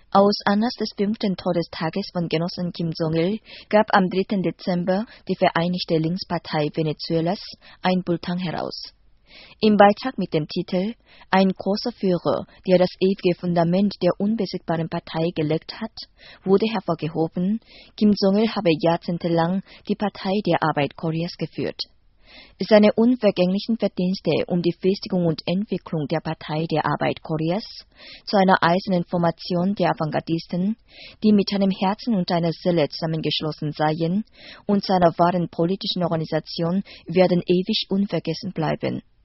Aus Anlass des 5. Todestages von Genossen Kim Jong-il gab am 3. Dezember die Vereinigte Linkspartei Venezuelas ein Bulletin heraus. Im Beitrag mit dem Titel »Ein großer Führer, der das ewige Fundament der unbesiegbaren Partei gelegt hat« wurde hervorgehoben, Kim Jong-il habe jahrzehntelang die Partei der Arbeit Koreas geführt. Seine unvergänglichen Verdienste um die Festigung und Entwicklung der Partei der Arbeit Koreas zu einer eisernen Formation der Avantgardisten, die mit einem Herzen und einer Seele zusammengeschlossen seien, und seiner wahren politischen Organisation werden ewig unvergessen bleiben.